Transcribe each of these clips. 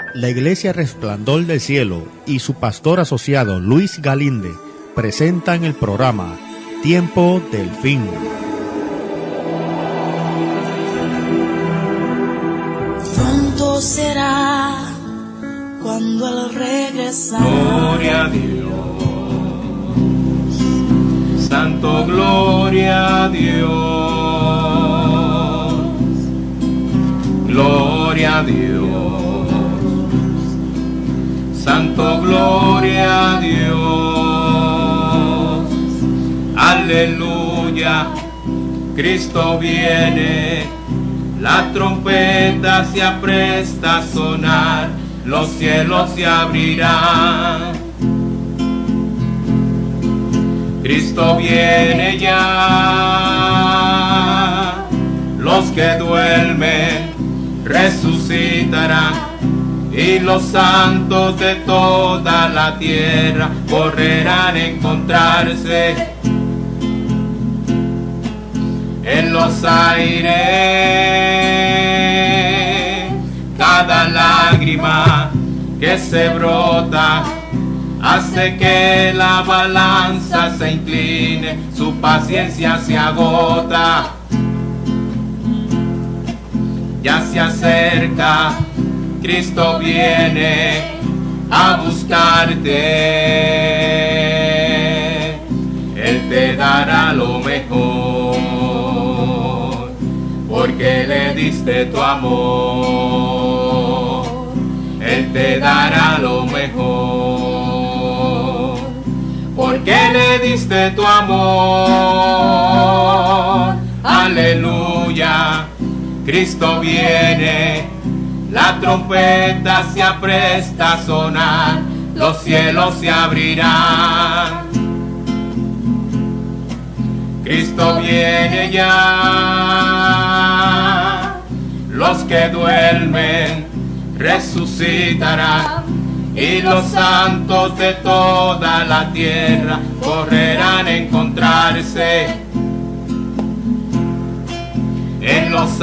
La Iglesia Resplandor del Cielo y su pastor asociado Luis Galinde presentan el programa Tiempo del Fin. Pronto será cuando Él regresará. Gloria a Dios, Santo, gloria a Dios, gloria a Dios, Santo, gloria a Dios, aleluya, Cristo viene, la trompeta se apresta a sonar, los cielos se abrirán. Cristo viene ya, los que duermen resucitarán, y los santos de toda la tierra correrán a encontrarse en los aires. Cada lágrima que se brota hace que la balanza se incline, su paciencia se agota. Ya se acerca, Cristo viene a buscarte. Él te dará lo mejor, porque le diste tu amor. Él te dará lo mejor, porque le diste tu amor. Aleluya, Cristo viene, la trompeta se apresta a sonar, los cielos se abrirán. Cristo viene ya, los que duermen resucitarán, y los santos de toda la tierra correrán a encontrarse en los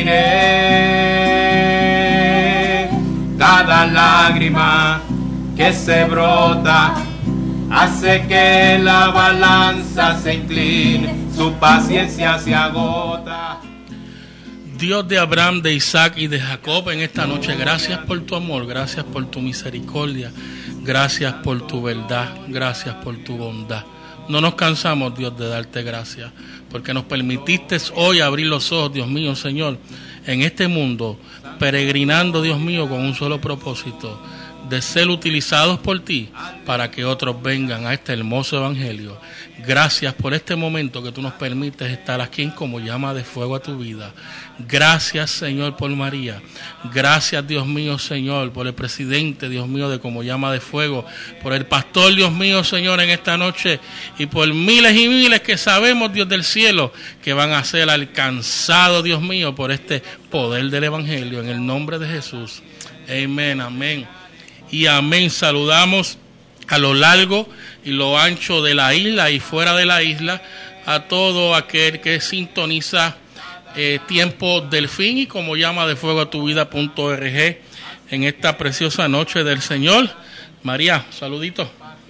aires. Cada lágrima que se brota hace que la balanza se incline, su paciencia se agota. Dios de Abraham, de Isaac y de Jacob, en esta noche, gracias por tu amor, gracias por tu misericordia, gracias por tu verdad, gracias por tu bondad. No nos cansamos, Dios, de darte gracias, porque nos permitiste hoy abrir los ojos, Dios mío, Señor, en este mundo, peregrinando, Dios mío, con un solo propósito, de ser utilizados por ti para que otros vengan a este hermoso evangelio. Gracias por este momento que tú nos permites estar aquí en Como Llama de Fuego a tu Vida. Gracias, Señor, por María. Gracias, Dios mío, Señor, por el presidente, Dios mío, de Como Llama de Fuego, por el pastor, Dios mío, Señor, en esta noche, y por miles y miles que sabemos, Dios del cielo, que van a ser alcanzados, Dios mío, por este poder del evangelio, en el nombre de Jesús. Amén, amén y amén. Saludamos a lo largo y lo ancho de la isla y fuera de la isla a todo aquel que sintoniza Tiempo del Fin y Como Llama de Fuego a tu Vida.org en esta preciosa noche del Señor. María, saludito.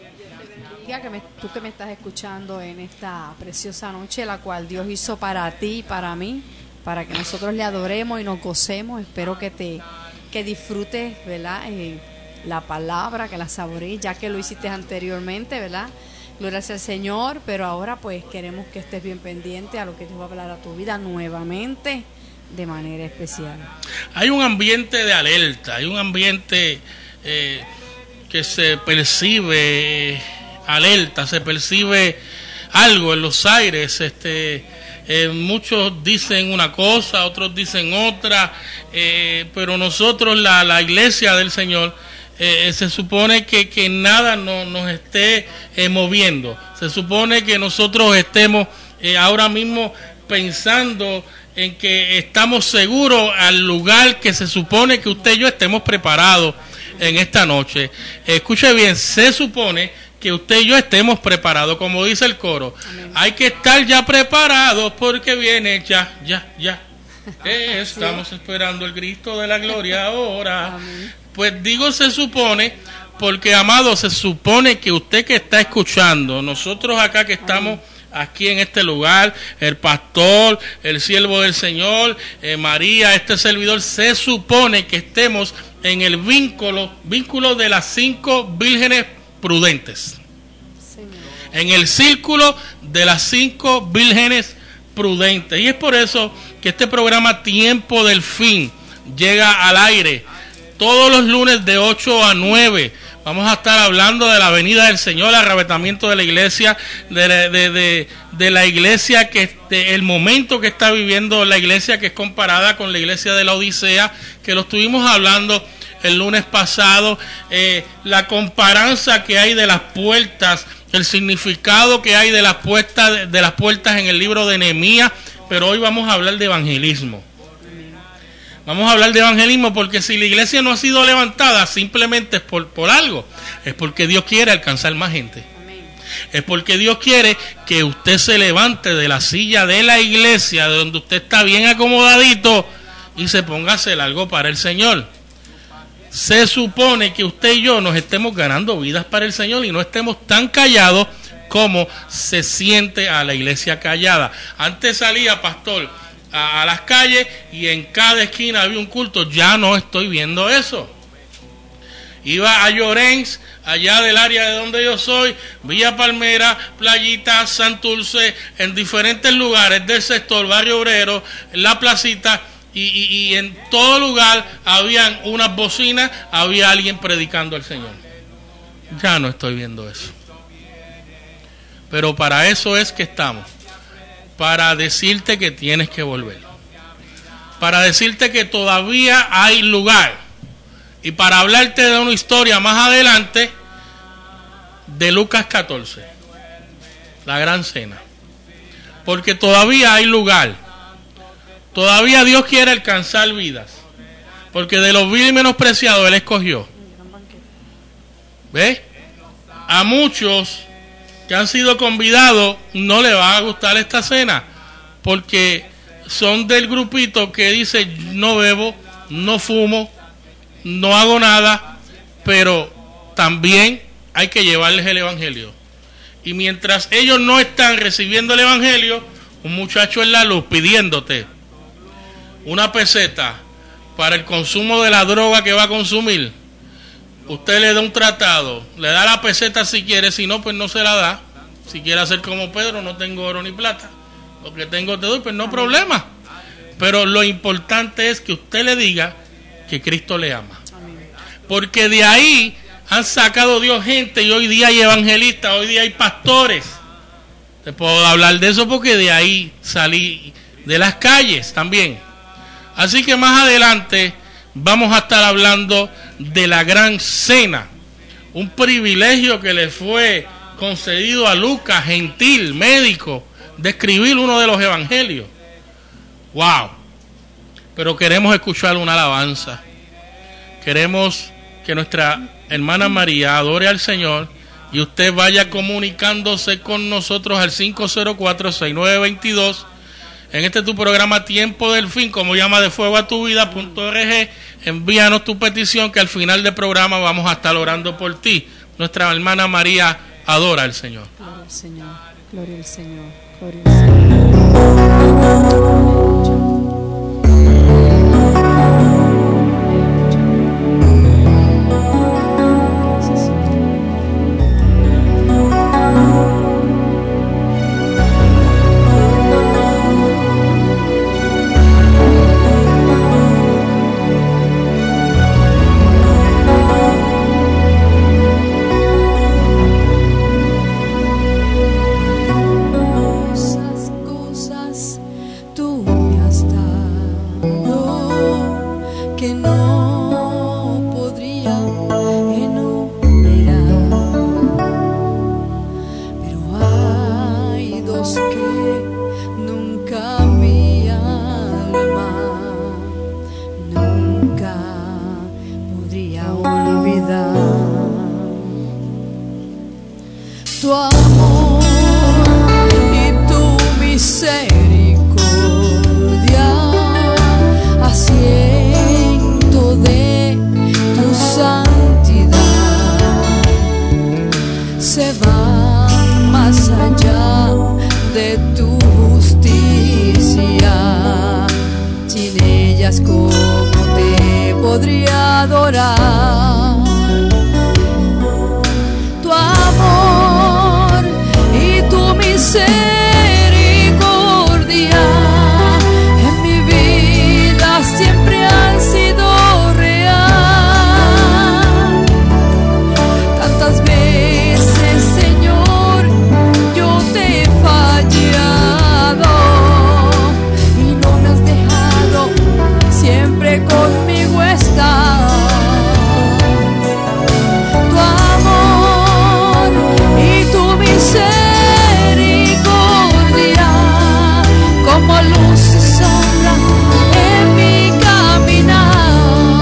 Tú que me estás escuchando en esta preciosa noche, la cual Dios hizo para ti y para mí, para que nosotros le adoremos y nos gocemos. Espero que disfrutes, ¿verdad? La palabra, que la saborees, ya que lo hiciste anteriormente, ¿verdad? Gloria al Señor, pero ahora pues queremos que estés bien pendiente a lo que Dios va a hablar a tu vida nuevamente, de manera especial. Hay un ambiente de alerta, hay un ambiente que se percibe alerta, se percibe algo en los aires. Muchos dicen una cosa, otros dicen otra, pero nosotros, la iglesia del Señor, se supone que nada nos esté moviendo. Se supone que nosotros estemos ahora mismo pensando en que estamos seguros al lugar que se supone que usted y yo estemos preparados en esta noche. Escuche bien, se supone que usted y yo estemos preparados, como dice el coro. Amén. Hay que estar ya preparados porque viene ya. Estamos esperando el Cristo de la gloria ahora. Amén. Pues digo se supone, porque amado, se supone que usted que está escuchando, nosotros acá que estamos aquí en este lugar, el pastor, el siervo del Señor, María, este servidor, se supone que estemos en el vínculo de las 5 vírgenes prudentes. En el círculo de las 5 vírgenes prudentes. Y es por eso que este programa Tiempo del Fin llega al aire todos los lunes de 8 a 9. Vamos a estar hablando de la venida del Señor, el arrebatamiento de la iglesia, de la iglesia, el momento que está viviendo la iglesia, que es comparada con la iglesia de la Odisea, que lo estuvimos hablando el lunes pasado, la comparanza que hay de las puertas, el significado que hay de las puertas en el libro de Nehemías, pero hoy vamos a hablar de evangelismo. Vamos a hablar de evangelismo porque si la iglesia no ha sido levantada simplemente es por algo, es porque Dios quiere alcanzar más gente. Es porque Dios quiere que usted se levante de la silla de la iglesia, de donde usted está bien acomodadito, y se ponga a hacer algo para el Señor. Se supone que usted y yo nos estemos ganando vidas para el Señor y no estemos tan callados como se siente a la iglesia callada. Antes salía, pastor, a las calles y en cada esquina había un culto. Ya no estoy viendo eso. Iba a Llorens, allá del área de donde yo soy, Villa Palmera, Playita, Santurce, en diferentes lugares del sector, Barrio Obrero, La Placita, y en todo lugar habían unas bocinas, había alguien predicando al Señor. Ya no estoy viendo eso. Pero para eso es que estamos. Para decirte que tienes que volver. Para decirte que todavía hay lugar. Y para hablarte de una historia más adelante de Lucas 14. La gran cena. Porque todavía hay lugar. Todavía Dios quiere alcanzar vidas. Porque de los vil y menospreciados Él escogió. ¿Ves? A muchos que han sido convidados no les va a gustar esta cena, porque son del grupito que dice no bebo, no fumo, no hago nada, pero también hay que llevarles el evangelio. Y mientras ellos no están recibiendo el evangelio, un muchacho en la luz pidiéndote una peseta para el consumo de la droga que va a consumir, usted le da un tratado, le da la peseta si quiere, si no, pues no se la da. Si quiere hacer como Pedro, no tengo oro ni plata, lo que tengo te doy, pues no hay problema. Pero lo importante es que usted le diga que Cristo le ama. Porque de ahí han sacado Dios gente, y hoy día hay evangelistas, hoy día hay pastores. Te puedo hablar de eso porque de ahí salí, de las calles también. Así que más adelante vamos a estar hablando de la gran cena, un privilegio que le fue concedido a Lucas, gentil, médico, de escribir uno de los evangelios. ¡Wow! Pero queremos escuchar una alabanza. Queremos que nuestra hermana María adore al Señor y usted vaya comunicándose con nosotros al 504-6922 en este tu programa Tiempo del Fin, como llama de fuego a tu vida.org. Envíanos tu petición que al final del programa vamos a estar orando por ti. Nuestra hermana María adora al Señor. Gloria al Señor, gloria al Señor, gloria al Señor. Cosas adorar tu amor y tu misericordia en mi vida siempre han sido real. Tantas veces, Señor, yo te he fallado y no me has dejado, siempre conmigo estás. Tu amor y tu misericordia como luz y sombra en mi caminar.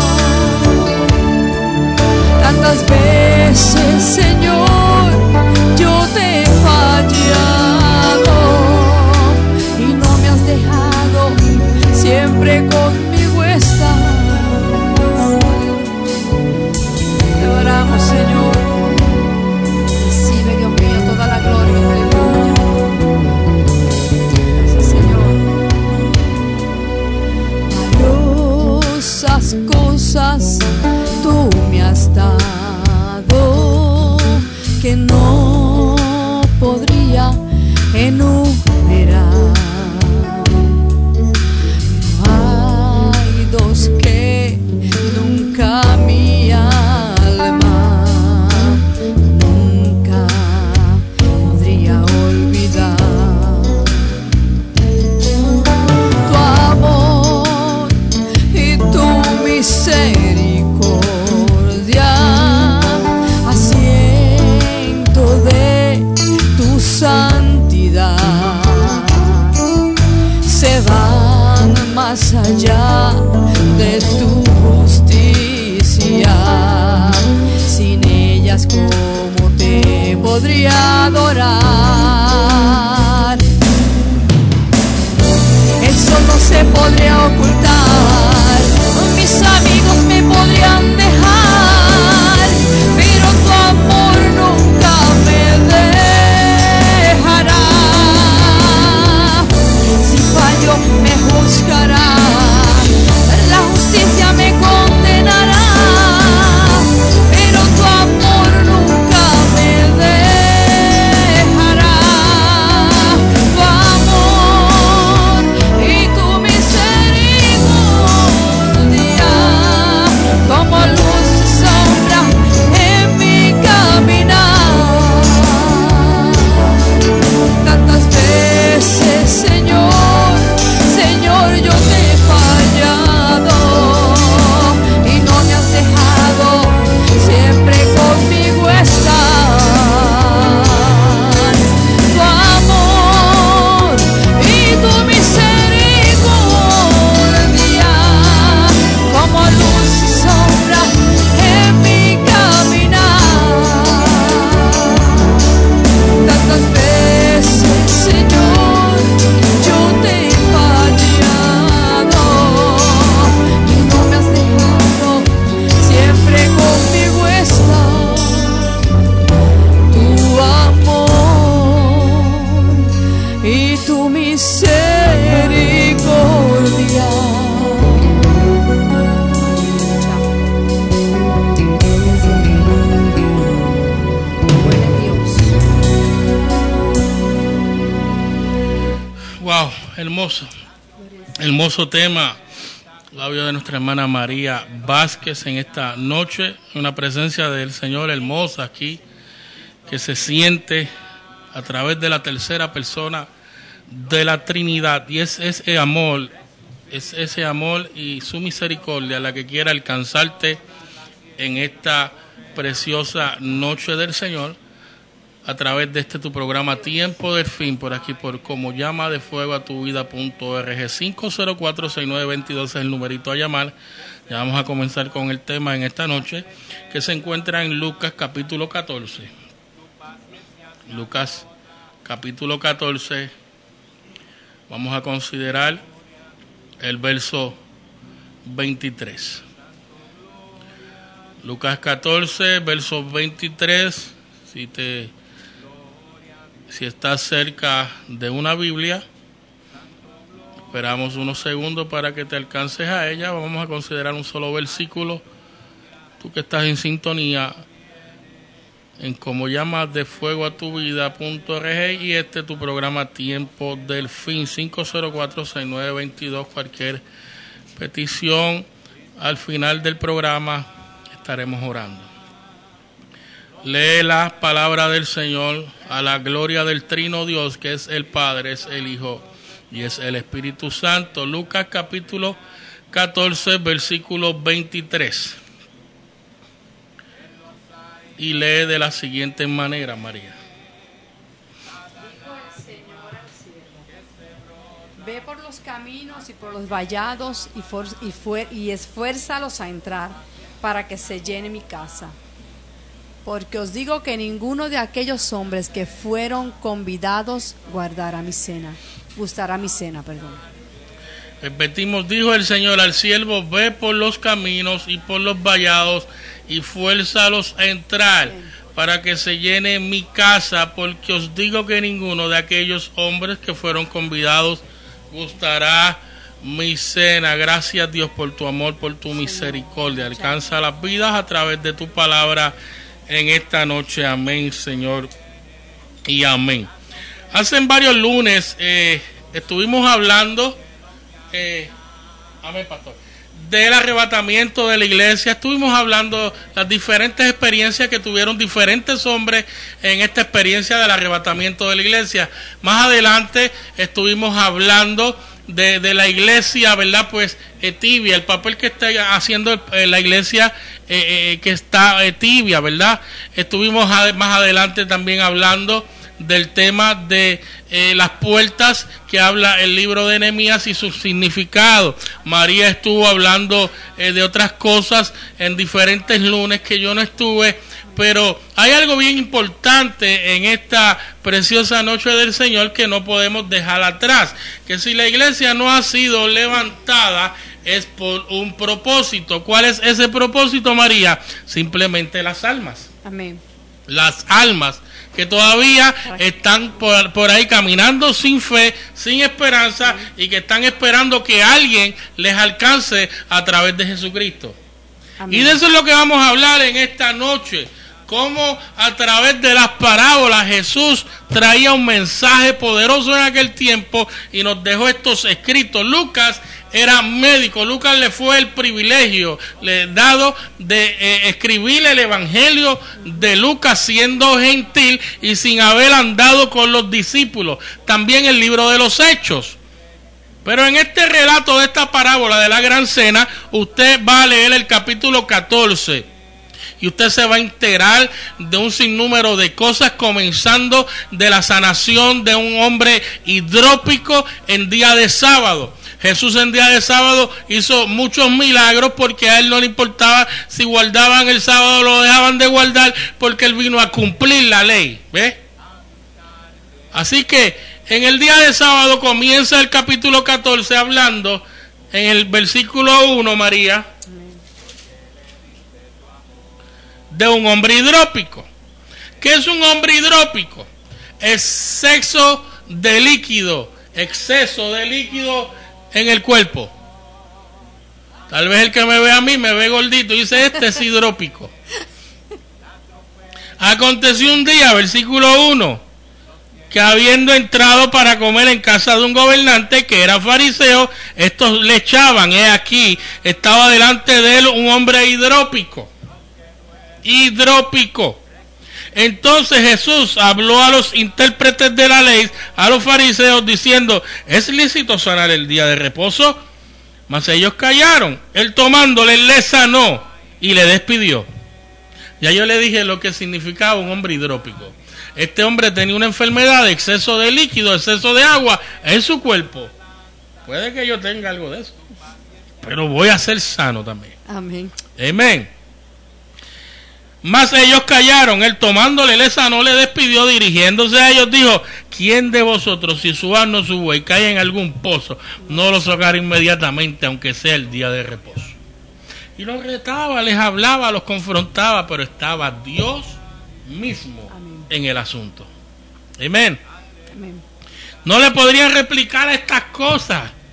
Tantas veces, Señor, yo te he fallado y no me has dejado, siempre conmigo estás. Te adoramos, Señor. Recibe, Dios mío, toda la gloria y aleluya. Gracias, Señor. Valiosas cosas tú me has dado que no podría enumerar. Hay dos que nunca mi alma nunca podría olvidar. Tu amor y tu misericordia, asiento de tu santidad, se van más allá de tu justicia. Sin ellas, ¿cómo te podría adorar? El sol no se podría ocultar, mis amigos me podrían dejar, pero tu amor nunca me dejará. Si fallo me juzgará, la justicia me condenará, pero tu amor nunca me dejará. Tu amor y tu misericordia como luz y sombra en mi caminar. Tantas veces, Señor, Señor, yo te he fallado y no me has dejado, siempre conmigo estás. Tu amor y tu misericordia como luz y sombra en mi caminar. Tantas veces, Señor, yo te he fallado y no me has dejado, siempre conmigo estás. Tu amor y tu misericordia. Buen Dios. Wow, hermoso. Hermoso tema. La vida de nuestra hermana María Vázquez en esta noche. Una presencia del Señor hermosa aquí, que se siente a través de la tercera persona de la Trinidad. Y es ese amor y su misericordia la que quiere alcanzarte en esta preciosa noche del Señor, a través de tu programa Tiempo del Fin, por aquí por Como Llama de Fuego a tu Vida.org. 504-6922 es el numerito a llamar. Ya vamos a comenzar con el tema en esta noche, que se encuentra en Lucas capítulo 14. Lucas capítulo 14. Vamos a considerar el verso 23. Lucas 14, verso 23. Si estás cerca de una Biblia, esperamos unos segundos para que te alcances a ella. Vamos a considerar un solo versículo tú que estás en sintonía en Como Llamas de Fuego a tu Vida.org y tu programa Tiempo del Fin, 504-6922. Cualquier petición al final del programa estaremos orando. Lee la palabra del Señor a la gloria del Trino Dios, que es el Padre, es el Hijo y es el Espíritu Santo. Lucas capítulo 14, versículo 23. Y lee de la siguiente manera, María. Dijo el Señor al siervo: ve por los caminos y por los vallados y esfuérzalos a entrar, para que se llene mi casa. Porque os digo que ninguno de aquellos hombres que fueron convidados gustará mi cena. Repetimos, dijo el Señor al siervo: ve por los caminos y por los vallados y fuérzalos a entrar, para que se llene mi casa, porque os digo que ninguno de aquellos hombres que fueron convidados gustará mi cena. Gracias, Dios, por tu amor, por tu misericordia. Alcanza las vidas a través de tu palabra en esta noche. Amén, Señor, y amén. Hace varios lunes estuvimos hablando amén, pastor, del arrebatamiento de la iglesia. Estuvimos hablando las diferentes experiencias que tuvieron diferentes hombres en esta experiencia del arrebatamiento de la iglesia. Más adelante estuvimos hablando de la iglesia, ¿verdad? Pues tibia, el papel que está haciendo la iglesia que está tibia, ¿verdad? Estuvimos más adelante también hablando del tema de las puertas que habla el libro de Nehemías y su significado. María estuvo hablando de otras cosas en diferentes lunes que yo no estuve, pero hay algo bien importante en esta preciosa noche del Señor que no podemos dejar atrás, que si la iglesia no ha sido levantada es por un propósito. ¿Cuál es ese propósito, María? Simplemente las almas. Amén. Las almas que todavía están por ahí caminando sin fe, sin esperanza, y que están esperando que alguien les alcance a través de Jesucristo. Amén. Y de eso es lo que vamos a hablar en esta noche. Cómo a través de las parábolas Jesús traía un mensaje poderoso en aquel tiempo y nos dejó estos escritos. Lucas era médico. Lucas le fue el privilegio dado de escribir el evangelio de Lucas siendo gentil y sin haber andado con los discípulos. También el libro de los Hechos. Pero en este relato de esta parábola de la gran cena, usted va a leer el capítulo 14 y usted se va a enterar de un sinnúmero de cosas, comenzando de la sanación de un hombre hidrópico en día de sábado. Jesús en día de sábado hizo muchos milagros porque a él no le importaba si guardaban el sábado o lo dejaban de guardar, porque él vino a cumplir la ley. ¿Ve? Así que en el día de sábado comienza el capítulo 14 hablando en el versículo 1, María, de un hombre hidrópico. ¿Qué es un hombre hidrópico? Exceso de líquido, exceso de líquido en el cuerpo. Tal vez el que me ve a mí me ve gordito y dice: este es hidrópico. Aconteció un día, versículo 1, que habiendo entrado para comer en casa de un gobernante que era fariseo, estos le echaban. He aquí, estaba delante de él un hombre hidrópico. Entonces Jesús habló a los intérpretes de la ley, a los fariseos, diciendo: ¿es lícito sanar el día de reposo? Mas ellos callaron. Él tomándole le sanó y le despidió. Ya yo le dije lo que significaba un hombre hidrópico. Este hombre tenía una enfermedad de exceso de líquido, exceso de agua en su cuerpo. Puede que yo tenga algo de eso, pero voy a ser sano también. Amén. Amén. Mas ellos callaron. Él tomándole le sanó, le despidió, dirigiéndose a ellos dijo: ¿quién de vosotros, si su asno o su buey cae en algún pozo, no lo sacará inmediatamente, aunque sea el día de reposo? Y los retaba, les hablaba, los confrontaba, pero estaba Dios mismo en el asunto. Amén. No le podrían replicar estas cosas.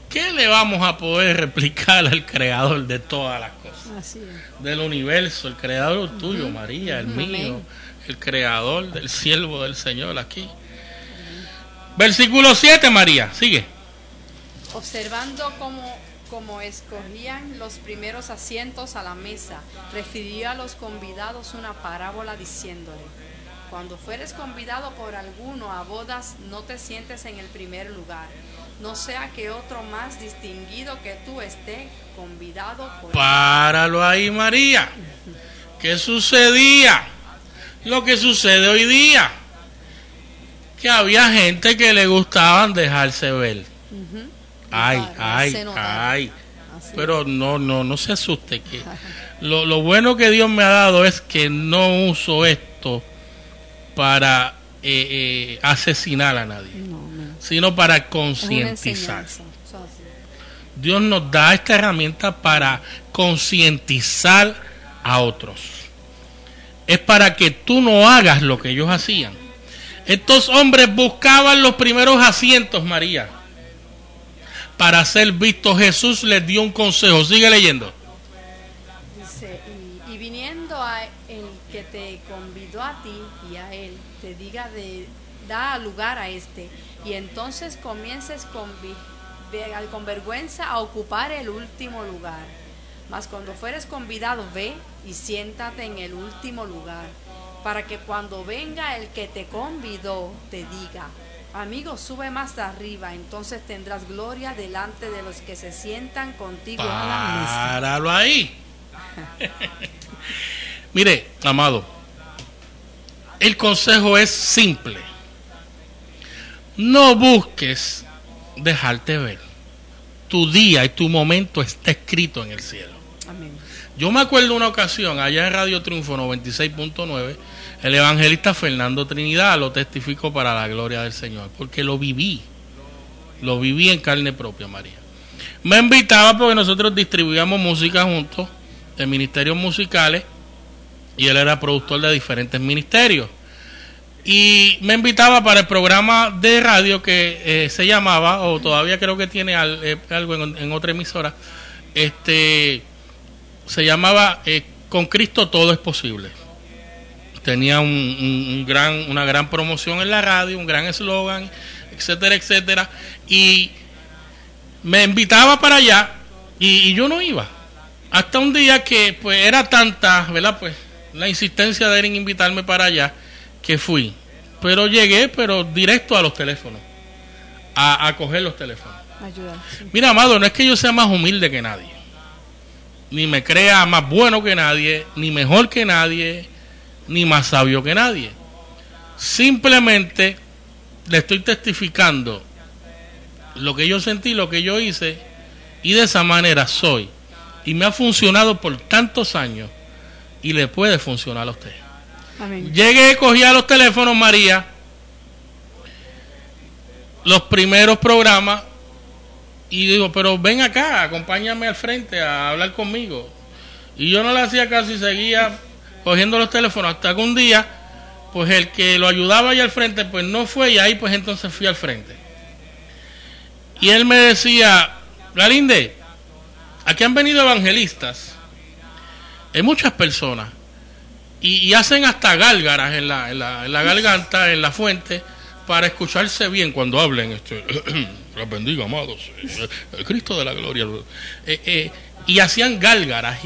¿qué le vamos a poder replicar al creador de todas las cosas? Así es. Del universo, el creador tuyo, María, el mío, Amén. el creador del siervo del Señor aquí. Versículo 7, María, sigue. Observando cómo escogían los primeros asientos a la mesa, refirió a los convidados una parábola diciéndole: cuando fueres convidado por alguno a bodas, no te sientes en el primer lugar, no sea que otro más distinguido que tú esté convidado por... Páralo ahí, María. ¿Qué sucedía? Lo que sucede hoy día, que había gente que le gustaban dejarse ver. Ujú. Ay, Notar, se notar. ay. Así Pero no se asuste, que lo bueno que Dios me ha dado es que no uso esto para asesinar a nadie, No, no. sino para Es una concientizar. enseñanza. Eso así. Dios nos da esta herramienta para concientizar a otros. Es para que tú no hagas lo que ellos hacían. Estos hombres buscaban los primeros asientos, María, para ser vistos. Jesús les dio un consejo. Sigue leyendo. Dice, y viniendo a el que te convidó a ti y a él, te diga da lugar a este, y entonces comiences con vergüenza a ocupar el último lugar. Mas cuando fueres convidado, ve y siéntate en el último lugar, para que cuando venga el que te convidó, te diga: amigo, sube más arriba, entonces tendrás gloria delante de los que se sientan contigo a la mesa. Páralo ahí. Mire, amado, el consejo es simple. No busques dejarte ver. Tu día y tu momento está escrito en el cielo. Amén. Yo me acuerdo una ocasión, allá en Radio Triunfo 96.9, el evangelista Fernando Trinidad lo testificó para la gloria del Señor, porque lo viví en carne propia, María. Me invitaba porque nosotros distribuíamos música juntos, de ministerios musicales, y él era productor de diferentes ministerios. Y me invitaba para el programa de radio que se llamaba, o todavía creo que tiene algo en otra emisora, se llamaba Con Cristo Todo es Posible. Tenía una gran promoción en la radio, un gran eslogan, etcétera, etcétera. Y me invitaba para allá y yo no iba. Hasta un día que pues era tanta, ¿verdad? Pues la insistencia de él en invitarme para allá, que fui. Pero llegué, pero directo a los teléfonos, a coger los teléfonos. Ayuda. Sí. Mira, amado, no es que yo sea más humilde que nadie, ni me crea más bueno que nadie, ni mejor que nadie, ni más sabio que nadie. Simplemente le estoy testificando lo que yo sentí, lo que yo hice, y de esa manera soy. Y me ha funcionado por tantos años, y le puede funcionar a usted. Amén. Llegué, cogía los teléfonos, María, los primeros programas, y digo, pero ven acá, acompáñame al frente a hablar conmigo. Y yo no le hacía caso y seguía cogiendo los teléfonos, hasta que un día, pues el que lo ayudaba allá al frente, pues no fue, y ahí pues entonces fui al frente. Y él me decía: Galinde, aquí han venido evangelistas, hay muchas personas, y hacen hasta gálgaras en la garganta, en la fuente, para escucharse bien cuando hablen. Los bendiga, amados, el Cristo de la gloria. Y hacían gálgaras,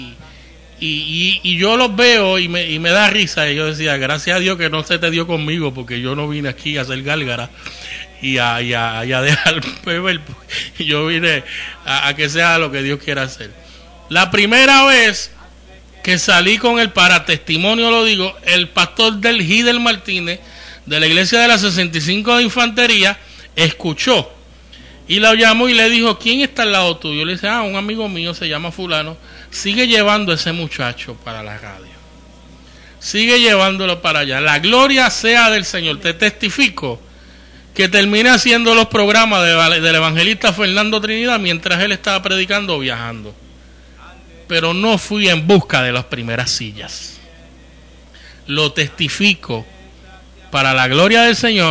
y yo los veo y me da risa. Y yo decía: gracias a Dios que no se te dio conmigo, porque yo no vine aquí a hacer gálgaras y a dejar beber. Yo vine a que sea lo que Dios quiera hacer. La primera vez que salí con él, para testimonio lo digo, el pastor del Gidel Martínez, de la iglesia de la 65 de Infantería, escuchó y lo llamó y le dijo: ¿quién está al lado tuyo? Le dice: un amigo mío, se llama fulano, sigue llevando a ese muchacho para la radio, sigue llevándolo para allá, la gloria sea del Señor. Te testifico que terminé haciendo los programas del evangelista Fernando Trinidad mientras él estaba predicando o viajando, pero no fui en busca de las primeras sillas. Lo testifico para la gloria del Señor,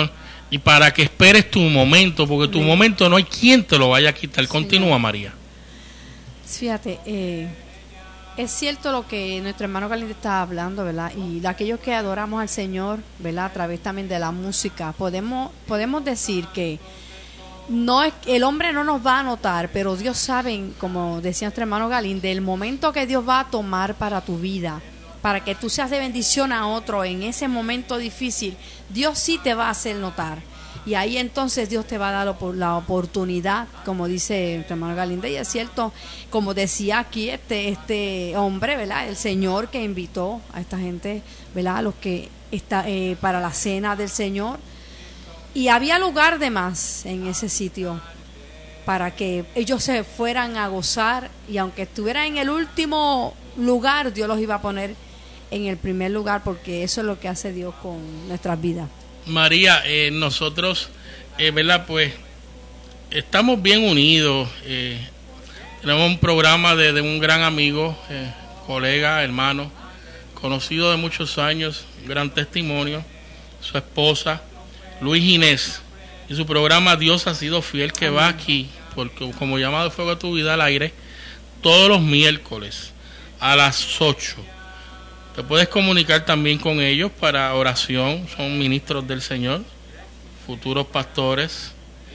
y para que esperes tu momento, porque tu momento no hay quien te lo vaya a quitar. Sí, Continúa, no. María. Fíjate, es cierto lo que nuestro hermano Galinde estaba hablando, ¿verdad? Y de aquellos que adoramos al Señor, ¿verdad? A través también de la música, podemos decir que no es, el hombre no nos va a notar, pero Dios sabe, como decía nuestro hermano Galinde, el momento que Dios va a tomar para tu vida, para que tú seas de bendición a otro en ese momento difícil, Dios sí te va a hacer notar. Y ahí entonces Dios te va a dar la oportunidad, como dice nuestro hermano Galinde, y es cierto, como decía aquí este hombre, ¿verdad? El Señor que invitó a esta gente, ¿verdad? A los que está para la cena del Señor. Y había lugar de más en ese sitio para que ellos se fueran a gozar, y aunque estuvieran en el último lugar, Dios los iba a poner en el primer lugar, porque eso es lo que hace Dios con nuestras vidas. María, nosotros, ¿verdad? Pues estamos bien unidos. Tenemos un programa de un gran amigo, colega, hermano, conocido de muchos años, gran testimonio, su esposa, Luis Ginés, y su programa Dios ha sido fiel, que va aquí, porque como llamado Fuego a tu Vida al aire, todos los miércoles a las 8. Te puedes comunicar también con ellos para oración, son ministros del Señor, futuros pastores,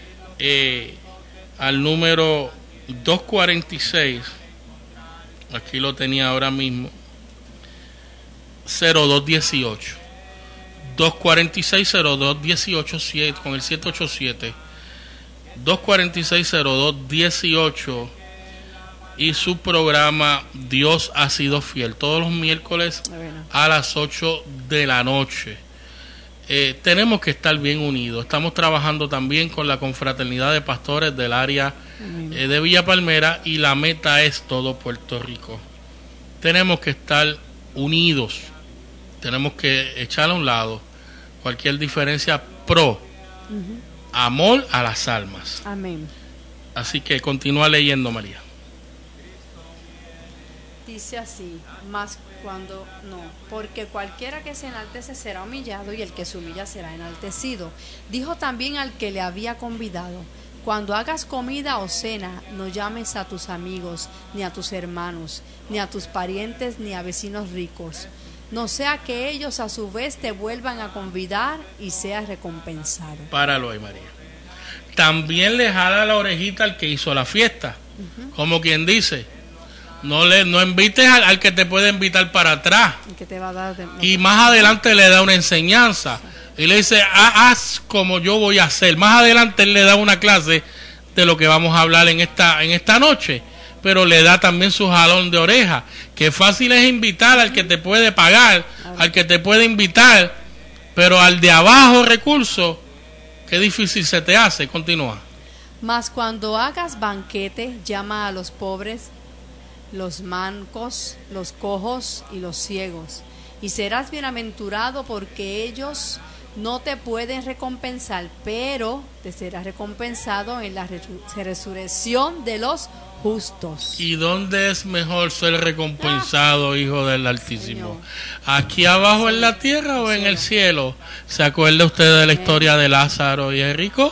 al número 246, aquí lo tenía ahora mismo, 0218, 246-0218, con el 787, 246-0218, y su programa Dios ha sido fiel, todos los miércoles a las 8 de la noche. Tenemos que estar bien unidos. Estamos trabajando también con la confraternidad de pastores del área de Villa Palmera, y la meta es todo Puerto Rico. Tenemos que estar unidos, tenemos que echar a un lado cualquier diferencia pro amor a las almas. Amén. Así que continúa leyendo, María. Dice así, porque cualquiera que se enaltece será humillado, y el que se humilla será enaltecido. Dijo también al que le había convidado: cuando hagas comida o cena, no llames a tus amigos, ni a tus hermanos, ni a tus parientes, ni a vecinos ricos, no sea que ellos a su vez te vuelvan a convidar y seas recompensado. Páralo ahí, María. También le jala la orejita al que hizo la fiesta, como quien dice: no invites al que te puede invitar para atrás, que te va a dar y más adelante le da una enseñanza y le dice: haz como yo voy a hacer. Más adelante él le da una clase de lo que vamos a hablar en esta noche, pero le da también su jalón de oreja. Que fácil es invitar al que te puede pagar, al que te puede invitar, pero al de abajo recursos, qué difícil se te hace. Continúa. Mas cuando hagas banquete, llama a los pobres, los mancos, los cojos y los ciegos, y serás bienaventurado, porque ellos no te pueden recompensar, pero te serás recompensado en la resurrección de los justos. ¿Y dónde es mejor ser recompensado, hijo del Altísimo? ¿Aquí abajo en la tierra o en el cielo? ¿Se acuerda usted de la historia de Lázaro y el rico?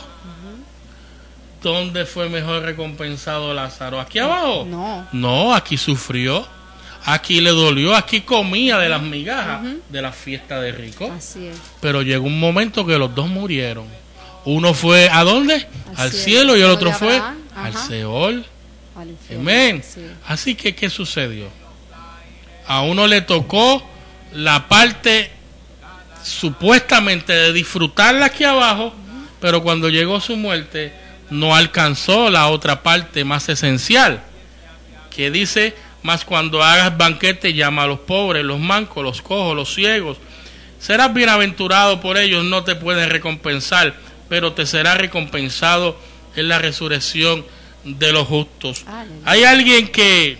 ¿Dónde fue mejor recompensado Lázaro? ¿Aquí abajo? No, aquí sufrió, aquí le dolió, aquí comía de las migajas de la fiesta de rico. Así es. Pero llegó un momento que los dos murieron. Uno fue ¿a dónde? Al cielo, y el otro fue al Seol. Amén. Así que, ¿qué sucedió? A uno le tocó la parte supuestamente de disfrutarla aquí abajo, pero cuando llegó su muerte no alcanzó la otra parte más esencial, que dice: mas cuando hagas banquete, llama a los pobres, los mancos, los cojos, los ciegos. Serás bienaventurado por ellos, no te pueden recompensar, pero te será recompensado en la resurrección de los justos. Hay alguien que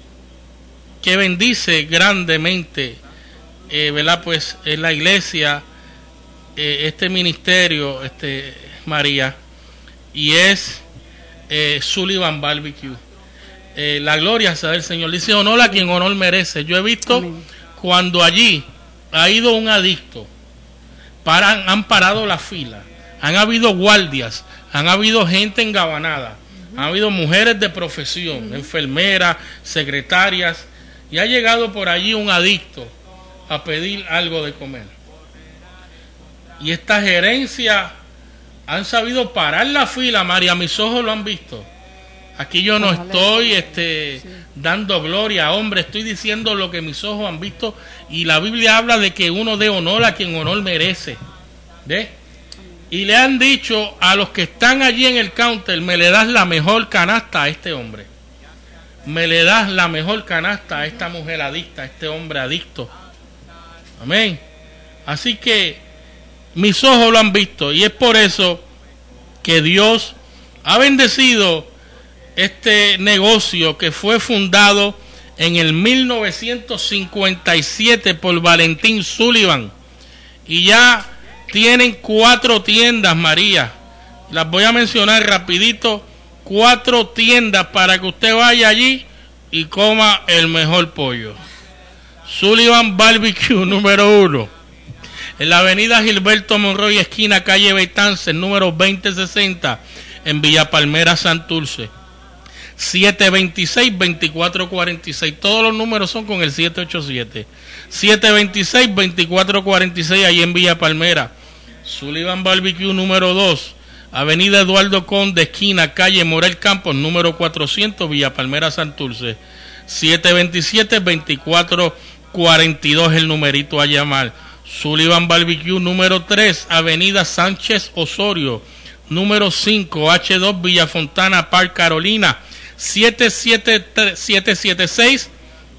bendice grandemente, ¿verdad? Pues en la iglesia, este ministerio, María, y es Sullivan Barbecue. La gloria sea del Señor. Dice: honor a quien honor merece. Yo he visto cuando allí ha ido un adicto, han parado la fila Han habido guardias, han habido gente engabanada, han habido mujeres de profesión, enfermeras, secretarias, y ha llegado por allí un adicto a pedir algo de comer. Y esta gerencia han sabido parar la fila, María, mis ojos lo han visto. Aquí yo no estoy dando gloria, hombre, estoy diciendo lo que mis ojos han visto, y la Biblia habla de que uno dé honor a quien honor merece. ¿Ves? Y le han dicho a los que están allí en el counter: me le das la mejor canasta a este hombre, me le das la mejor canasta a esta mujer adicta, a este hombre adicto. Amén. Así que mis ojos lo han visto, y es por eso que Dios ha bendecido este negocio que fue fundado en el 1957 por Valentín Sullivan, y ya tienen 4 tiendas, María. Las voy a mencionar rapidito. 4 tiendas para que usted vaya allí y coma el mejor pollo. Sullivan Barbecue, número 1, en la avenida Gilberto Monroy, esquina calle Betance, número 2060, en Villa Palmera, Santurce. 726-2446. Todos los números son con el 787. 726-2446, ahí en Villa Palmera. Sullivan Barbecue, número 2, avenida Eduardo Conde, esquina calle Morel Campos, número 400, Villa Palmera, Santurce. 727-2442, el numerito a llamar. Sullivan Barbecue, número 3, avenida Sánchez Osorio, número 5, H2, Villa Fontana Park, Carolina. 776-3330.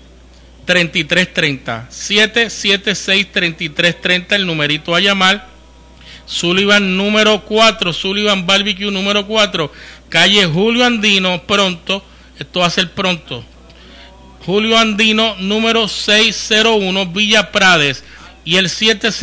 776-3330, el numerito a llamar. Sullivan número 4, Sullivan Barbecue número 4, calle Julio Andino, pronto, esto va a ser pronto, Julio Andino número 601, Villa Prades, y el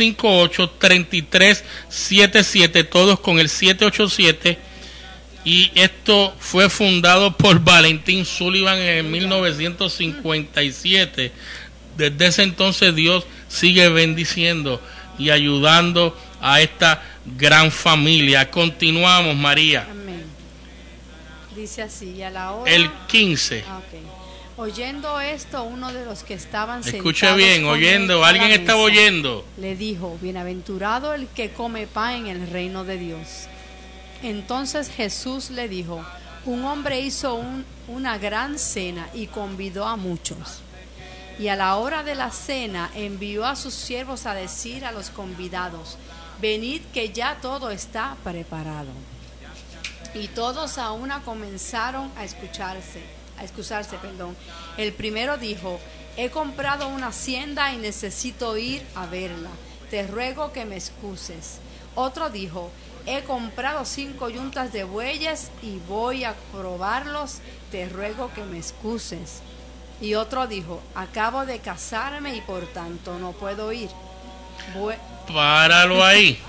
758-3377, todos con el 787. Y esto fue fundado por Valentín Sullivan en 1957. Desde ese entonces Dios sigue bendiciendo y ayudando a esta gran familia. Continuamos, María. Amén. Dice así, y a la hora... El 15. Okay. Oyendo esto, uno de los que estaban sentados... Escuche bien, oyendo, alguien estaba oyendo. Le dijo: bienaventurado el que come pan en el reino de Dios. Entonces Jesús le dijo: un hombre hizo una gran cena y convidó a muchos. Y a la hora de la cena envió a sus siervos a decir a los convidados: venid, que ya todo está preparado. Y todos a una comenzaron a excusarse. El primero dijo: he comprado una hacienda y necesito ir a verla. Te ruego que me excuses. Otro dijo: he comprado 5 yuntas de bueyes y voy a probarlos. Te ruego que me excuses. Y otro dijo: acabo de casarme y por tanto no puedo ir. Páralo ahí.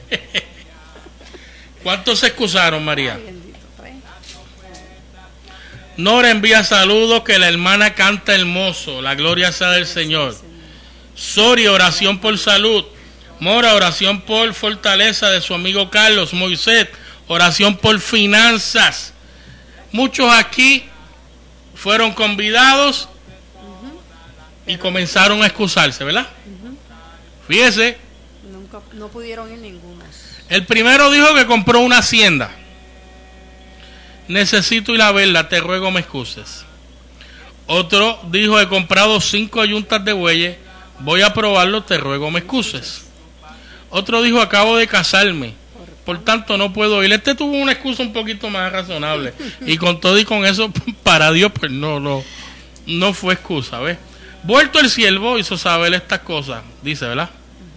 ¿Cuántos se excusaron, María? Ay, bendito, Nora envía saludos, que la hermana canta hermoso. La gloria sea del Señor. Soria, oración por salud. Mora, oración por fortaleza de su amigo Carlos. Moisés, oración por finanzas. Muchos aquí fueron convidados y comenzaron a excusarse, ¿verdad? Fíjese. No pudieron ir ninguno. El primero dijo que compró una hacienda. Necesito ir a verla, te ruego me excuses. Otro dijo: he comprado 5 yuntas de bueyes, voy a probarlo, te ruego me excuses. Otro dijo: acabo de casarme, por tanto no puedo ir. Este tuvo una excusa un poquito más razonable, y con todo y con eso, para Dios, pues no fue excusa, ¿ves? Vuelto el siervo hizo saber estas cosas, dice, ¿verdad?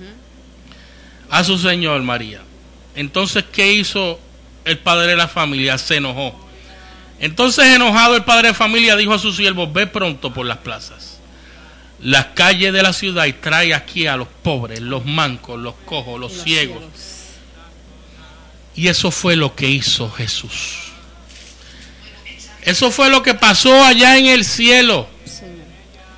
A su señor, María. Entonces, ¿qué hizo el padre de la familia? Se enojó. Entonces, enojado, el padre de familia dijo a sus siervos: ve pronto por las plazas, las calles de la ciudad, y trae aquí a los pobres, los mancos, los cojos, los ciegos. Y eso fue lo que hizo Jesús. Eso fue lo que pasó allá en el cielo.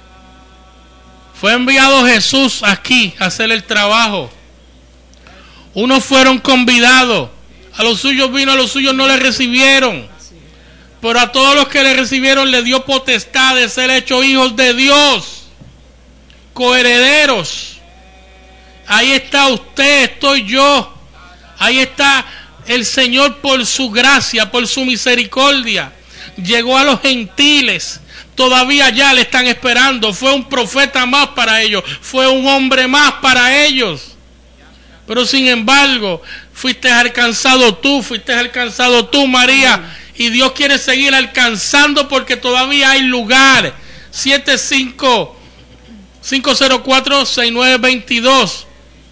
Fue enviado Jesús aquí a hacer el trabajo. Unos fueron convidados, a los suyos vino, a los suyos no le recibieron. Pero a todos los que le recibieron le dio potestad de ser hechos hijos de Dios, coherederos. Ahí está usted, estoy yo. Ahí está el Señor por su gracia, por su misericordia. Llegó a los gentiles. Todavía ya le están esperando. Fue un profeta más para ellos. Fue un hombre más para ellos. Pero sin embargo, fuiste alcanzado tú, María. Y Dios quiere seguir alcanzando porque todavía hay lugar. 75-504-6922.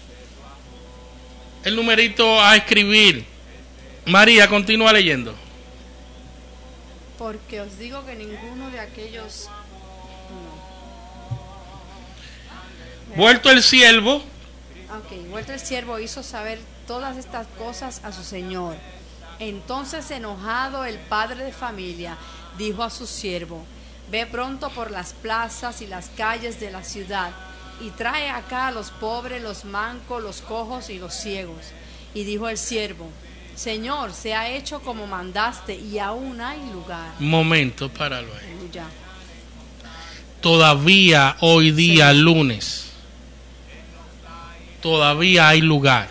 El numerito a escribir. María, continúa leyendo. Porque os digo que ninguno de aquellos... Vuelto el siervo. Vuelto el siervo hizo saber todas estas cosas a su señor. Entonces, enojado el padre de familia, dijo a su siervo: ve pronto por las plazas y las calles de la ciudad y trae acá a los pobres, los mancos, los cojos y los ciegos. Y dijo el siervo: Señor, se ha hecho como mandaste y aún hay lugar. Momento, páralo ahí. Ya. Todavía hoy día, sí, lunes, todavía hay lugar.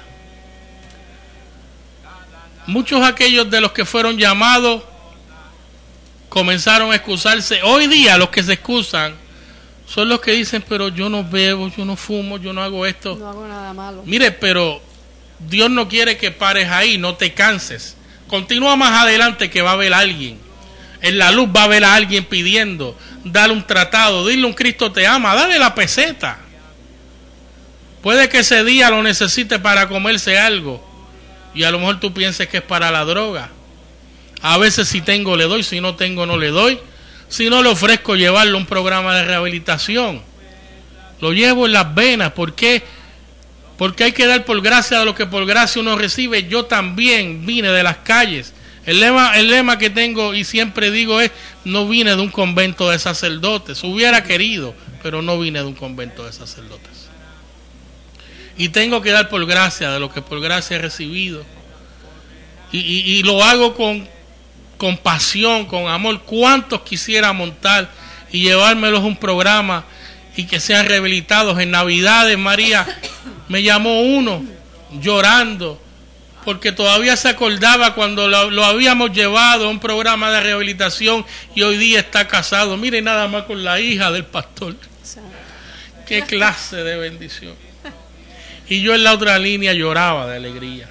Muchos aquellos de los que fueron llamados comenzaron a excusarse. Hoy día los que se excusan son los que dicen: pero yo no bebo, yo no fumo, yo no hago esto. No hago nada malo. Mire, pero Dios no quiere que pares ahí, no te canses. Continúa más adelante que va a haber alguien. En la luz va a haber a alguien pidiendo. Dale un tratado, dile un Cristo te ama, dale la peseta. Puede que ese día lo necesite para comerse algo. Y a lo mejor tú pienses que es para la droga. A veces si tengo le doy, si no tengo no le doy. Si no le ofrezco llevarlo a un programa de rehabilitación. Lo llevo en las venas. ¿Por qué? Porque hay que dar por gracia de lo que por gracia uno recibe. Yo también vine de las calles. El lema que tengo y siempre digo es: no vine de un convento de sacerdotes. Hubiera querido, pero no vine de un convento de sacerdotes. Y tengo que dar por gracia de lo que por gracia he recibido. Y lo hago con pasión, con amor. ¿Cuántos quisiera montar y llevármelos a un programa y que sean rehabilitados? En Navidades, María, me llamó uno llorando porque todavía se acordaba cuando lo habíamos llevado a un programa de rehabilitación y hoy día está casado. Mire, nada más con la hija del pastor. Qué clase de bendición. Y yo en la otra línea lloraba de alegría.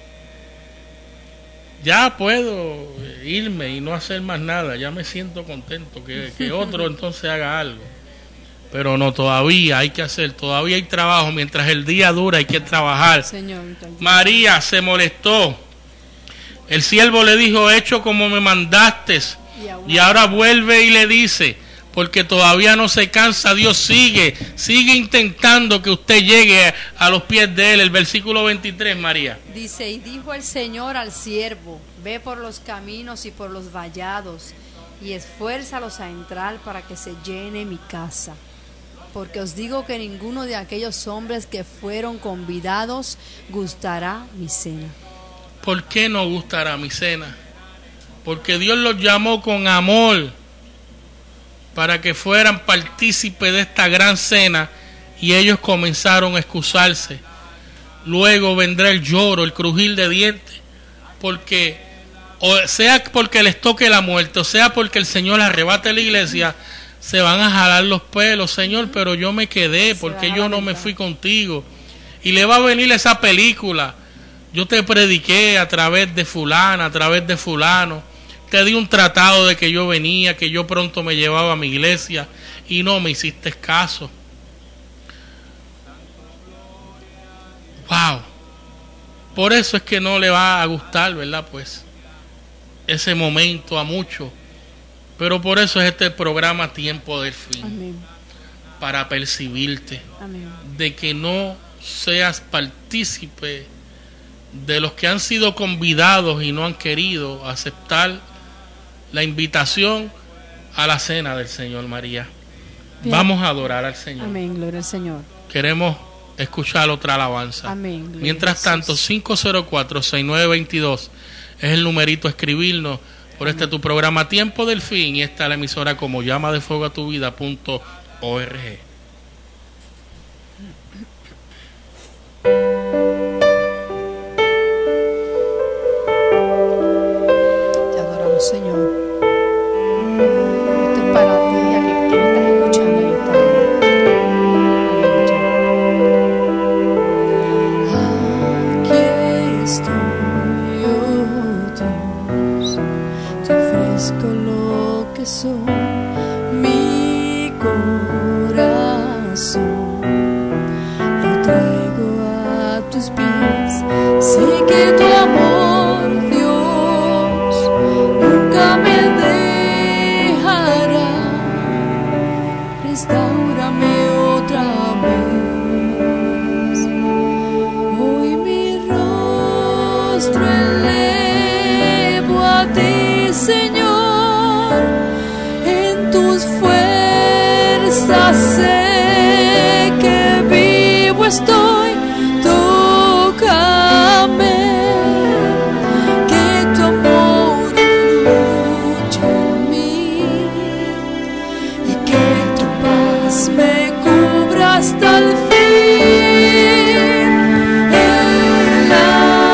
Ya puedo irme y no hacer más nada. Ya me siento contento que otro entonces haga algo. Pero no, todavía hay que hacer, todavía hay trabajo. Mientras el día dura hay que trabajar. Señor, María se molestó. El siervo le dijo: hecho como me mandaste. Y ahora vuelve y le dice: porque todavía no se cansa, Dios sigue intentando que usted llegue a los pies de Él. El versículo 23, María. Dice: y dijo el Señor al siervo: ve por los caminos y por los vallados, y esfuérzalos a entrar para que se llene mi casa. Porque os digo que ninguno de aquellos hombres que fueron convidados gustará mi cena. ¿Por qué no gustará mi cena? Porque Dios los llamó con amor para que fueran partícipes de esta gran cena, y ellos comenzaron a excusarse. Luego vendrá el lloro, el crujir de dientes, porque o sea porque les toque la muerte, o sea porque el Señor arrebate la iglesia, se van a jalar los pelos. Señor, pero yo me quedé, porque yo no me fui contigo. Y le va a venir esa película: yo te prediqué a través de fulana, a través de fulano, te di un tratado de que yo venía, que yo pronto me llevaba a mi iglesia y no me hiciste caso. Wow. Por eso es que no le va a gustar, ¿verdad? Pues ese momento a muchos. Pero por eso es este programa Tiempo del Fin. Amén. Para percibirte. Amén. De que no seas partícipe de los que han sido convidados y no han querido aceptar la invitación a la cena del Señor. María, bien, vamos a adorar al Señor. Amén, gloria al Señor. Queremos escuchar otra alabanza. Amén. Mientras tanto, 504-6922 es el numerito a escribirnos por tu programa Tiempo del Fin, y esta es la emisora como llama de fuego a tu vida.org. Te adoramos, Señor. Esto es para ti, ya que me estás escuchando en esta hora. Aleluya. Aquí estoy, oh Dios, te ofrezco lo que soy, mi corazón, lo traigo a tus pies. Sé que tu amor, Dios, nunca me dejará. Restáurame otra vez. Hoy mi rostro elevo a ti, Señor. En tus fuerzas sé que vivo estoy. Tócame, que tu amor fluya en mí y que tu paz me cubra hasta el fin. En la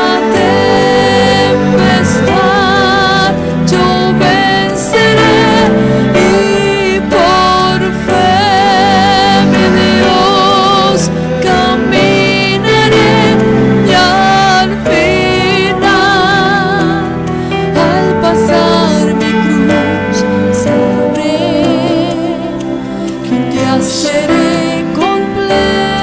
tempestad yo venceré y por fe, mi Dios, caminaré, y al final, al pasar mi cruz, sabré que te seré completo.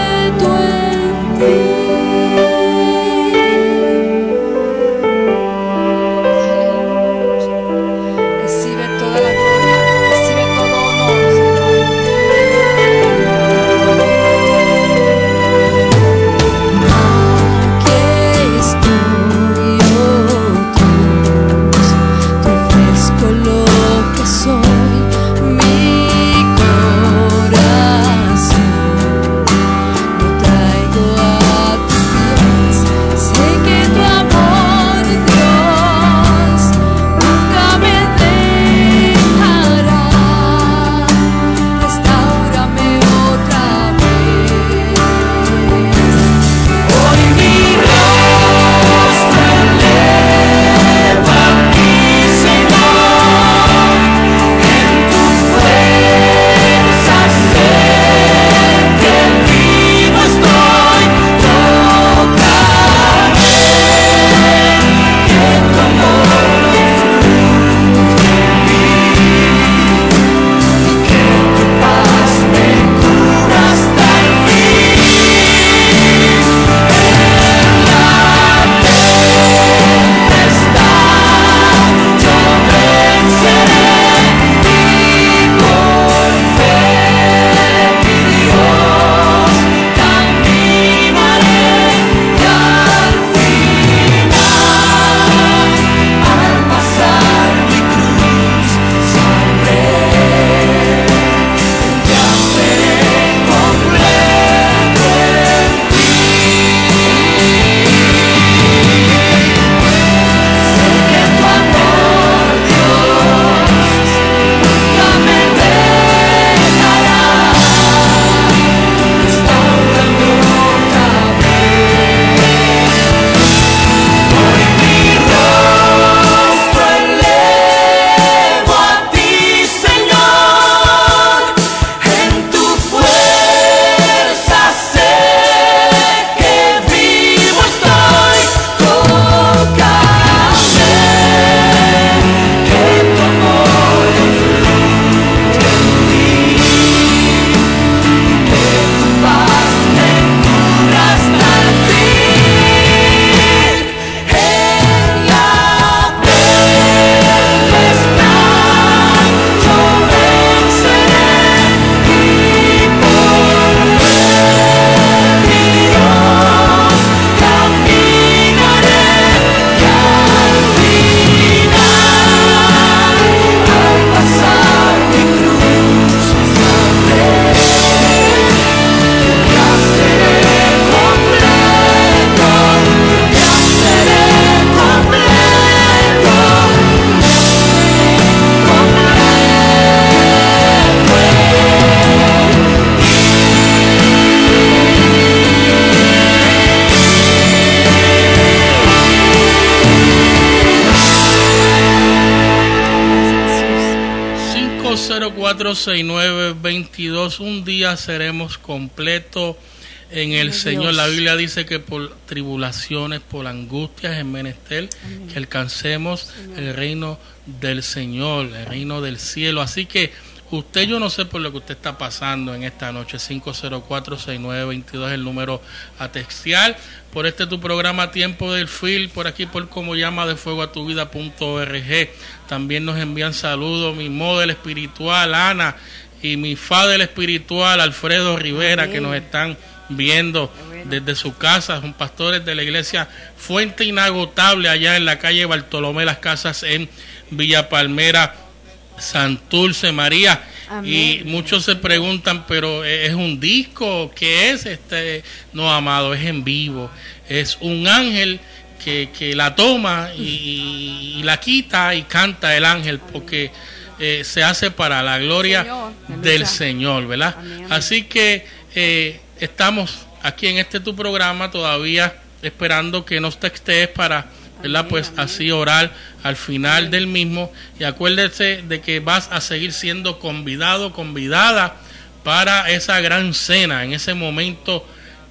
504-6922. Un día seremos completos en el Señor. Dios. La Biblia dice que por tribulaciones, por angustias es menester que alcancemos el reino del Señor, el reino del cielo. Así que usted, yo no sé por lo que usted está pasando en esta noche. 504-6922 es el número a textear. Por tu programa Tiempo del Fin, por aquí por como llama de fuego a tu vida.org. También nos envían saludos mi modelo espiritual Ana y mi father espiritual Alfredo Rivera, que nos están viendo desde su casa. Son pastores de la iglesia Fuente Inagotable allá en la calle Bartolomé Las Casas en Villa Palmera, Santurce, María. Amén. Y muchos se preguntan, pero ¿es un disco? ¿Qué es? No, amado, es en vivo. Es un ángel que la toma y la quita y canta el ángel, porque se hace para la gloria del Señor, ¿verdad? Amén. Así que estamos aquí en tu programa todavía esperando que nos textees para, ¿verdad? Amén, Pues amén. así orar al final del mismo. Y acuérdese de que vas a seguir siendo convidado, convidada para esa gran cena, en ese momento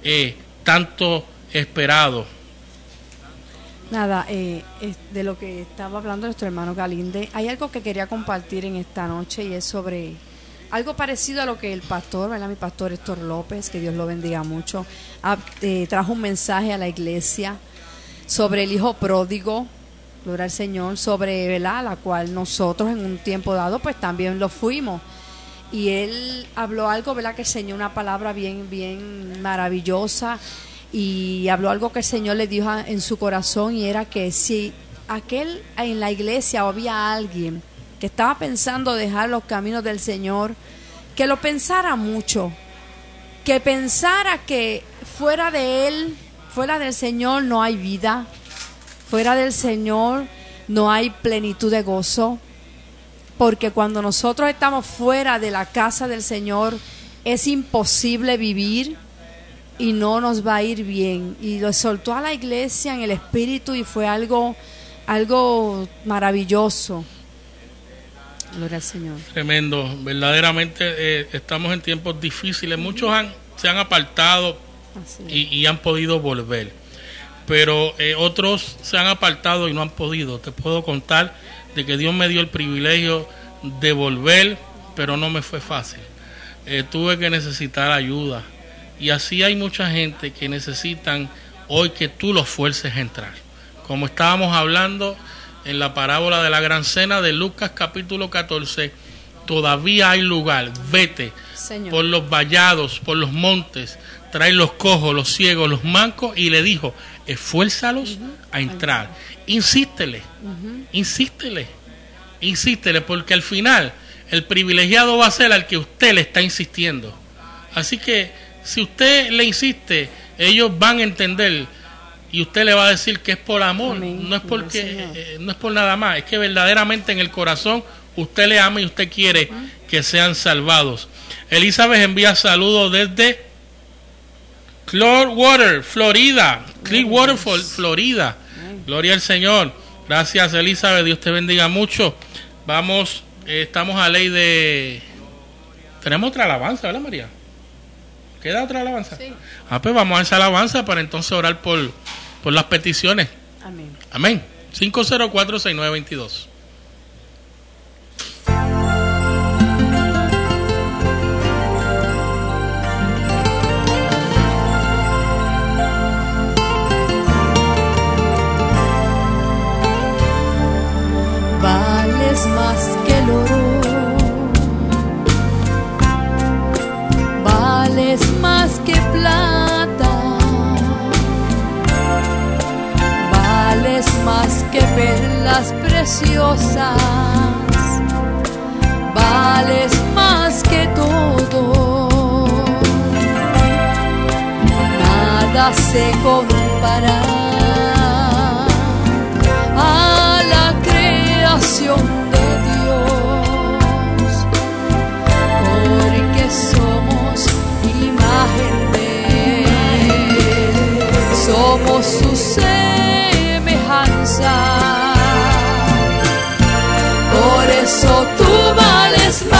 tanto esperado. Nada, de lo que estaba hablando nuestro hermano Galinde, hay algo que quería compartir en esta noche y es sobre algo parecido a lo que el pastor, ¿verdad? Mi pastor Héctor López, que Dios lo bendiga mucho, trajo un mensaje a la iglesia sobre el hijo pródigo, gloria al Señor, sobre, ¿verdad? La cual nosotros en un tiempo dado pues también lo fuimos. Y él habló algo, ¿verdad? Que enseñó una palabra bien maravillosa y habló algo que el Señor le dijo en su corazón, y era que si en la iglesia había alguien que estaba pensando dejar los caminos del Señor, que lo pensara mucho, que pensara que fuera de Él, fuera del Señor no hay vida, fuera del Señor no hay plenitud de gozo, porque cuando nosotros estamos fuera de la casa del Señor es imposible vivir y no nos va a ir bien. Y lo soltó a la iglesia en el espíritu y fue algo maravilloso. Gloria al Señor. Tremendo, verdaderamente estamos en tiempos difíciles. Muchos se han apartado y han podido volver, pero otros se han apartado y no han podido. Te puedo contar de que Dios me dio el privilegio de volver, pero no me fue fácil. Tuve que necesitar ayuda, y así hay mucha gente que necesitan hoy que tú los fuerces a entrar. Como estábamos hablando en la parábola de la gran cena de Lucas capítulo 14, todavía hay lugar. Vete, Señor, por los vallados, por los montes, trae los cojos, los ciegos, los mancos, y le dijo, esfuérzalos a entrar. Insístele, insístele, porque al final el privilegiado va a ser al que usted le está insistiendo. Así que si usted le insiste, ellos van a entender, y usted le va a decir que es por amor. Amén. No es porque no es por nada más, es que verdaderamente en el corazón usted le ama y usted quiere que sean salvados. Elizabeth envía saludos desde Clearwater, Florida. Clearwater, Florida. Gloria al Señor. Gracias, Elizabeth, Dios te bendiga mucho. Vamos, estamos a ley de... Tenemos otra alabanza, ¿verdad, María? ¿Queda otra alabanza? Sí. Pues vamos a esa alabanza para entonces orar por las peticiones. Amén. Amén. 504-6922. Vales más que el oro, vales más que plata, vales más que perlas preciosas, vales más que todo. Nada se compara a la creación de Dios, porque somos imagen de Él, somos su semejanza. Por eso tú vales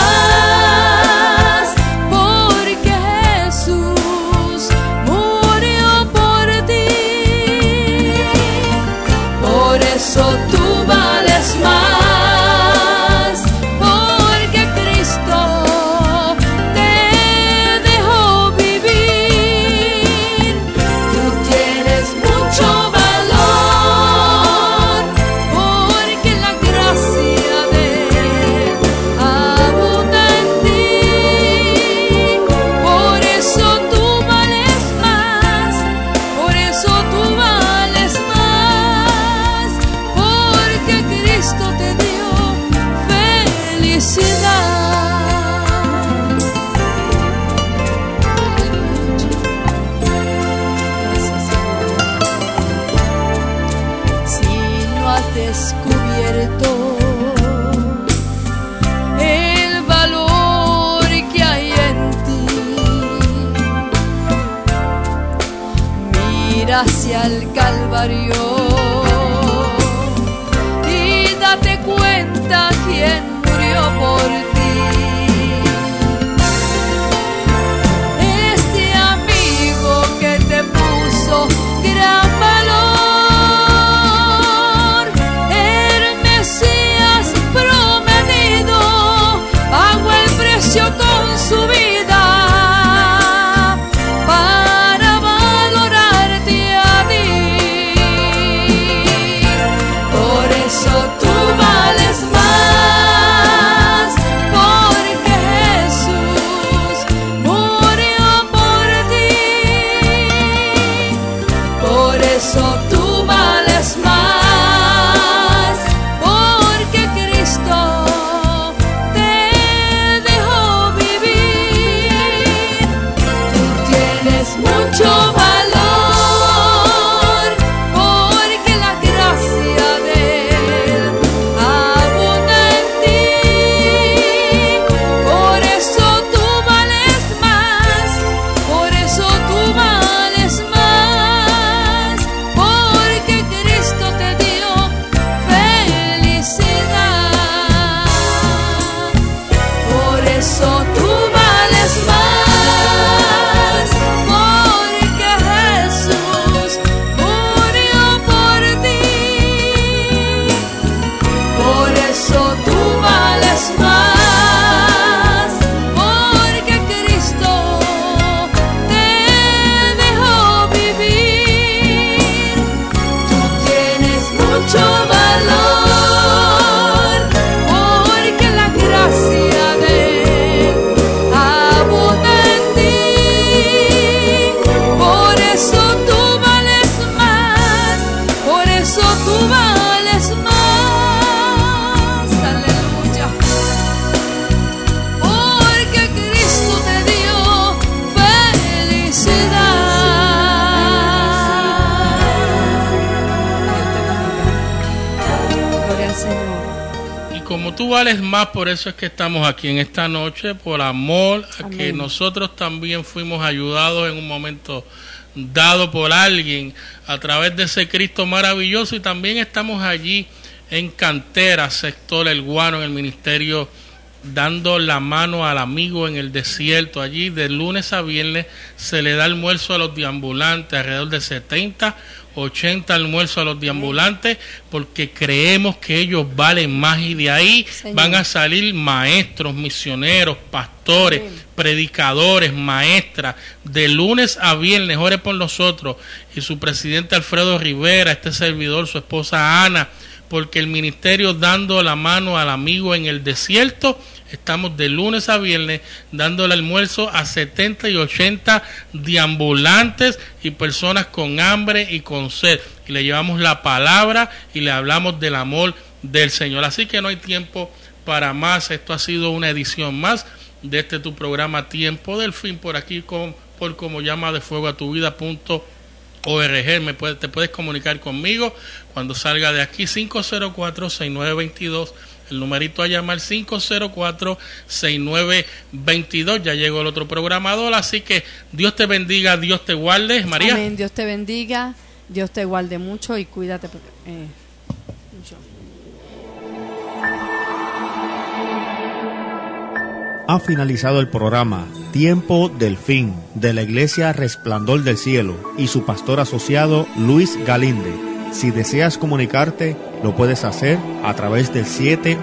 al Calvario y date cuenta quién murió por ti. Este amigo que te puso gran valor, el Mesías prometido, pagó el precio con su vida para valorarte a ti. Por eso tú vales más, porque Jesús murió por ti. Por eso tú vales más, porque Cristo te dejó vivir. Tú tienes mucho valor, porque la gracia de Él abunda en ti. Por eso tú vales más, por eso tú vales más, porque Cristo te dio felicidad. Por eso tú vales más, porque Jesús murió por ti. Por eso tú vales más, porque Cristo te dejó vivir. Tú tienes mucho valor, porque la gracia de Él abunda en ti. Por eso tú vales más, por eso tú vales más. Aleluya. Porque Cristo te dio felicidad. Gloria al Señor. Y como tú vales más, por eso es que estamos aquí en esta noche, por amor a Amén. que nosotros también fuimos ayudados en un momento dado por alguien a través de ese Cristo maravilloso. Y también estamos allí en Cantera, sector El Guano, en el ministerio, dando la mano al amigo en el desierto. Allí de lunes a viernes se le da almuerzo a los deambulantes, alrededor de 70, 80 almuerzos a los deambulantes, porque creemos que ellos valen más, y de ahí Señor. van a salir maestros, misioneros, pastores, Amén. predicadores, maestras. De lunes a viernes, ore por nosotros y su presidente Alfredo Rivera, este servidor, su esposa Ana, porque el ministerio dando la mano al amigo en el desierto, estamos de lunes a viernes dando el almuerzo a 70 y 80 deambulantes y personas con hambre y con sed. Y le llevamos la palabra y le hablamos del amor del Señor. Así que no hay tiempo para más. Esto ha sido una edición más de este tu programa Tiempo del Fin, por aquí por como llama de fuego a tu vida.org. Te puedes comunicar conmigo cuando salga de aquí, 504-6922, el numerito a llamar, 504-6922. Ya llegó el otro programador, así que Dios te bendiga, Dios te guarde. María. Amén. Dios te bendiga, Dios te guarde mucho y cuídate mucho. Ha finalizado el programa Tiempo del Fin de la Iglesia Resplandor del Cielo y su pastor asociado Luis Galinde. Si deseas comunicarte, lo puedes hacer a través del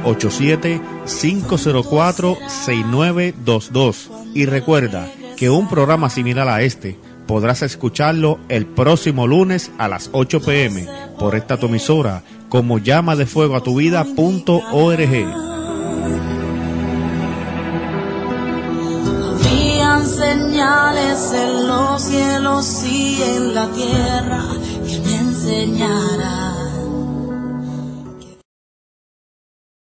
787-504-6922. Y recuerda que un programa similar a este podrás escucharlo el próximo lunes a las 8 p.m. por esta tu emisora como llama de fuego a tu vida.org. Señales en los cielos y en la tierra que me enseñarán